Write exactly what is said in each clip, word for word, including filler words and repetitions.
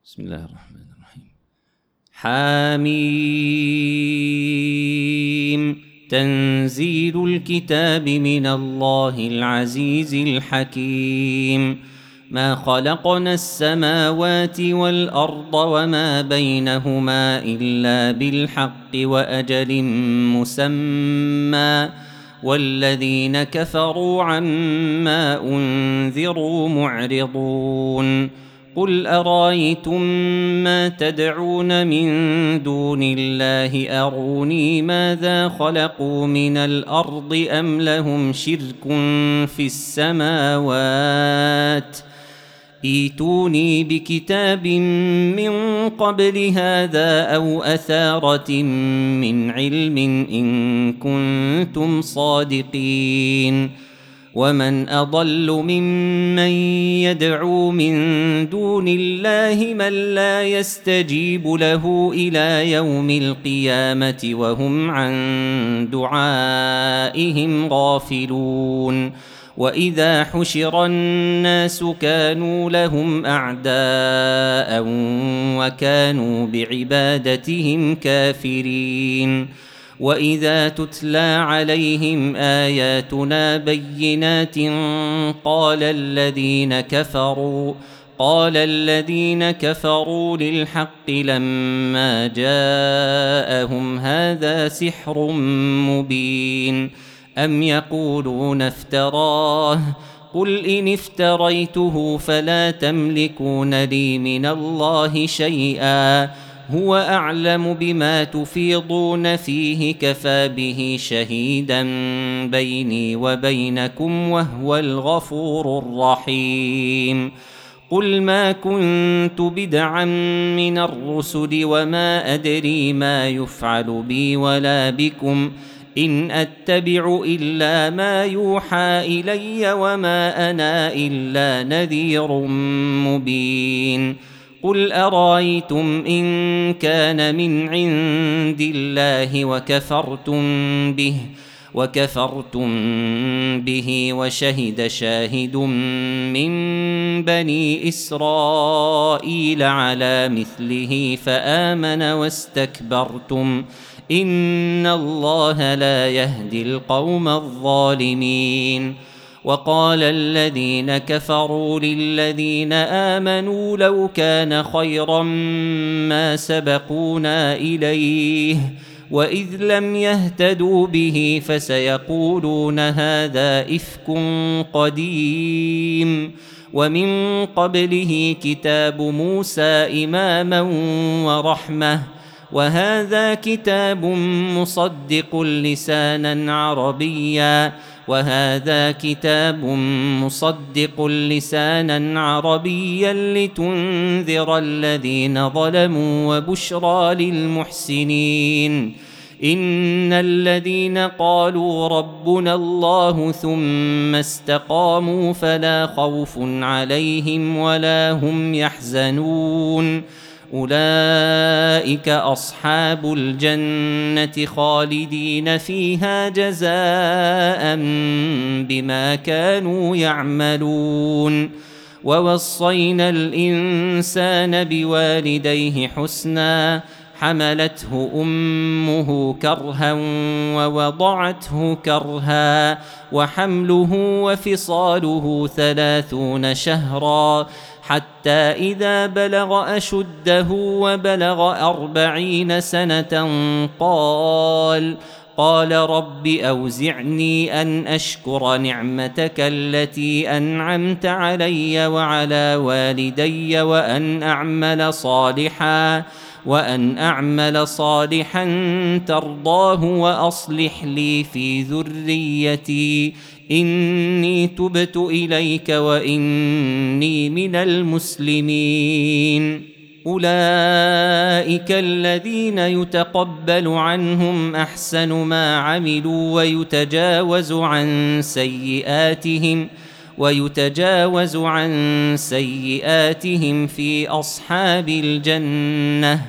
بسم الله الرحمن الرحيم. حاميم تنزيل الكتاب من الله العزيز الحكيم. ما خلقنا السماوات والأرض وما بينهما إلا بالحق وأجل مسمى والذين كفروا عما أنذروا معرضون. قل أرايتم ما تدعون من دون الله أروني ماذا خلقوا من الأرض أم لهم شرك في السماوات ائتوني بكتاب من قبل هذا أو أثارة من علم إن كنتم صادقين. ومن أضل ممن يدعو من دون الله من لا يستجيب له إلى يوم القيامة وهم عن دعائهم غافلون. وإذا حشر الناس كانوا لهم أعداء وكانوا بعبادتهم كافرين. وإذا تتلى عليهم آياتنا بينات قال الذين كفروا قال الذين كفروا للحق لما جاءهم هذا سحر مبين أم يقولون افتراه قل إن افتريته فلا تملكون لي من الله شيئا هو أعلم بما تفيضون فيه كفى به شهيدا بيني وبينكم وهو الغفور الرحيم. قل ما كنت بدعا من الرسل وما أدري ما يفعل بي ولا بكم إن أتبع إلا ما يوحى إلي وما أنا إلا نذير مبين. قل أرايتم إن كان من عند الله وكفرتم به وكفرتم به وشهد شاهد من بني إسرائيل على مثله فآمن واستكبرتم إن الله لا يهدي القوم الظالمين. وقال الذين كفروا للذين آمنوا لو كان خيرا ما سبقونا إليه وإذ لم يهتدوا به فسيقولون هذا إفك قديم. ومن قبله كتاب موسى إماما ورحمة وهذا كتاب مصدق لسانا عربيا وهذا كتاب مصدق لسانا عربيا لتنذر الذين ظلموا وبشرى للمحسنين. إن الذين قالوا ربنا الله ثم استقاموا فلا خوف عليهم ولا هم يحزنون أولئك أصحاب الجنة خالدين فيها جزاء بما كانوا يعملون. ووصينا الإنسان بوالديه حسنا حملته أمه كرها ووضعته كرها وحمله وفصاله ثلاثون شهرا حتى إذا بلغ أشده وبلغ أربعين سنة قال قال رب أوزعني أن أشكر نعمتك التي أنعمت علي وعلى والدي وأن أعمل صالحا وأن أعمل صالحا ترضاه وأصلح لي في ذريتي إني تبت إليك وإني من المسلمين. أولئك الذين يتقبل عنهم أحسن ما عملوا ويتجاوز عن سيئاتهم ويتجاوز عن سيئاتهم في أصحاب الجنة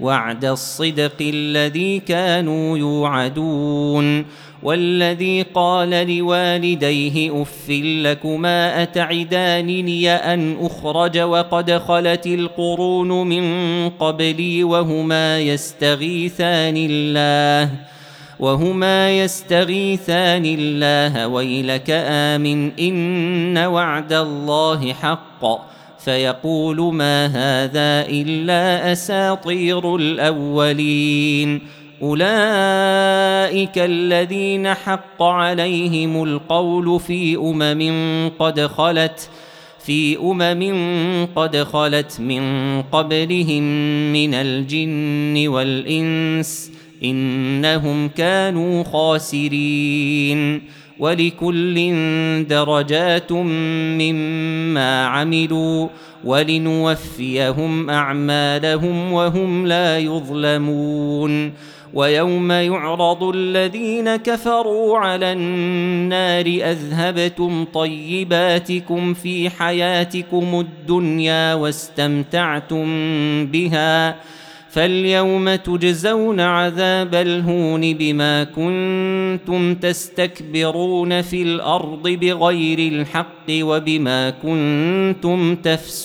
وعد الصدق الذي كانوا يوعدون والذي قال لوالديه أف لكما أتعدانني أن أخرج وقد خلت القرون من قبلي وهما يستغيثان الله وهما يستغيثان الله ويلك آمن إن وعد الله حق فيقول ما هذا إلا أساطير الأولين أولئك الذين حق عليهم القول في أمم قد خلت في أمم قد خلت من قبلهم من الجن والإنس إنهم كانوا خاسرين ولكل درجات مما عملوا ولنوفيهم أعمالهم وهم لا يظلمون ويوم يعرض الذين كفروا على النار أذهبتم طيباتكم في حياتكم الدنيا واستمتعتم بها فاليوم تجزون عذاب الهون بما كنتم تستكبرون في الأرض بغير الحق وبما كنتم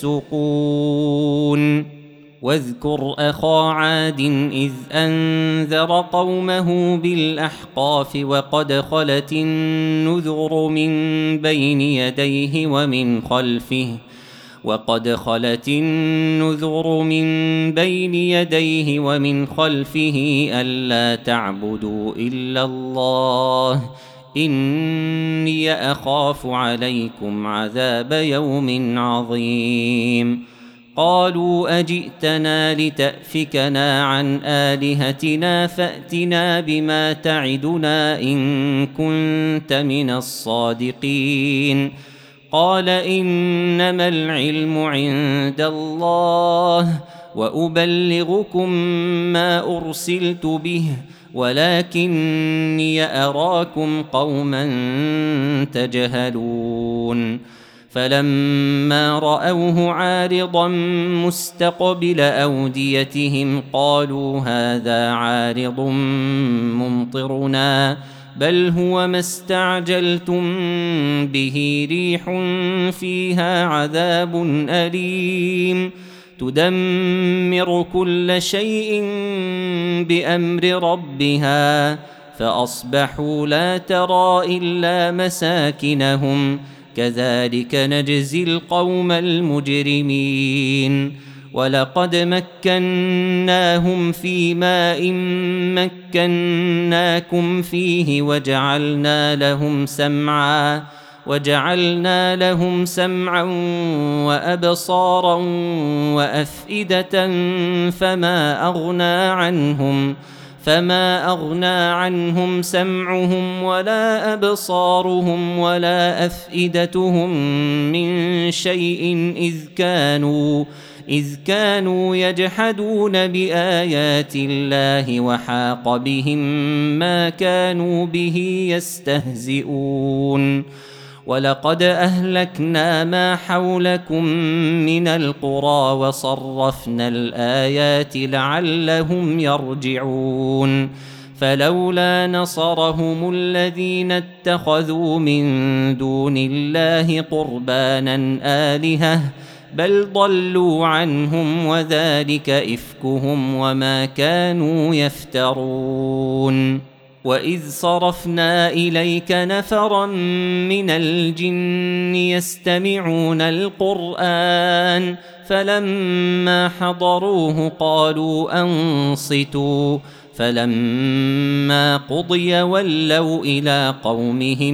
تفسقون واذكر أخا عاد إذ أنذر قومه بالأحقاف وقد خلت النذر من بين يديه ومن خلفه وقد خلت النذر من بين يديه ومن خلفه ألا تعبدوا إلا الله إني أخاف عليكم عذاب يوم عظيم قالوا أجئتنا لتأفكنا عن آلهتنا فأتنا بما تعدنا إن كنت من الصادقين قال إنما العلم عند الله وأبلغكم ما أرسلت به ولكني أراكم قوما تجهلون فلما رأوه عارضا مستقبل أوديتهم قالوا هذا عارض ممطرنا بل هو ما استعجلتم به ريح فيها عذاب أليم تدمر كل شيء بأمر ربها فأصبحوا لا ترى إلا مساكنهم كذلك نجزي القوم المجرمين ولقد مكناهم في ماء مكناكم فيه وجعلنا لهم سمعا وجعلنا لهم سمعا وأبصارا وأفئدة فما أغنى عنهم فما أغنى عنهم سمعهم ولا أبصارهم ولا أفئدتهم من شيء إذ كانوا إذ كانوا يجحدون بآيات الله وحاق بهم ما كانوا به يستهزئون ولقد أهلكنا ما حولكم من القرى وصرفنا الآيات لعلهم يرجعون فلولا نصرهم الذين اتخذوا من دون الله قربانا آلهة بل ضلوا عنهم وذلك إفكهم وما كانوا يفترون وإذ صرفنا إليك نفرا من الجن يستمعون القرآن فلما حضروه قالوا أنصتوا فلما قضي ولوا إلى قومهم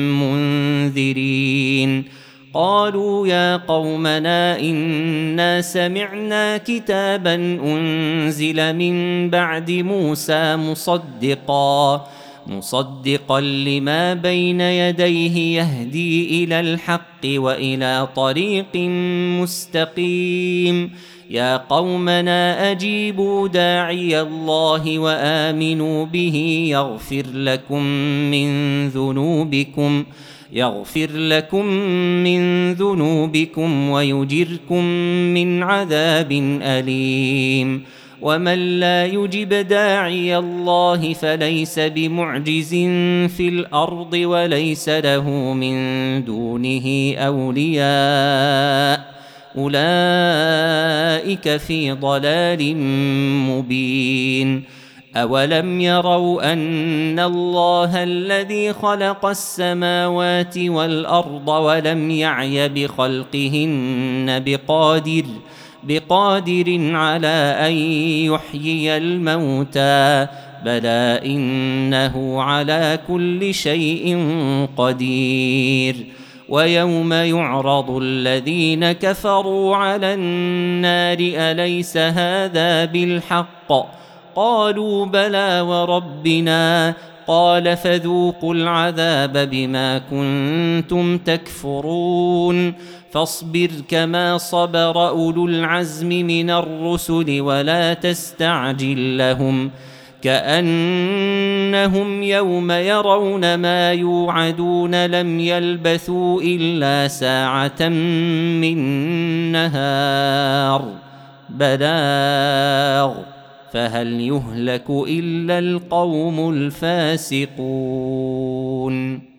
منذرين قالوا يا قومنا إنا سمعنا كتابا أنزل من بعد موسى مصدقا مصدقا لما بين يديه يهدي إلى الحق وإلى طريق مستقيم يا قومنا أجيبوا داعي الله وآمنوا به يغفر لكم من ذنوبكم يغفر لكم من ذنوبكم ويجركم من عذاب أليم ومن لا يجب داعي الله فليس بمعجز في الأرض وليس له من دونه أولياء أولئك في ضلال مبين. أولم يروا أن الله الذي خلق السماوات والأرض ولم يعي بخلقهن بقادر بقادر على أن يحيي الموتى بلى إنه على كل شيء قدير. ويوم يعرض الذين كفروا على النار أليس هذا بالحق قالوا بلى وربنا قال فذوقوا العذاب بما كنتم تكفرون. فاصبر كما صبر أولو العزم من الرسل ولا تستعجل لهم كأنهم يوم يرون ما يوعدون لم يلبثوا إلا ساعة من نهار بلاغ فهل يهلك إلا القوم الفاسقون.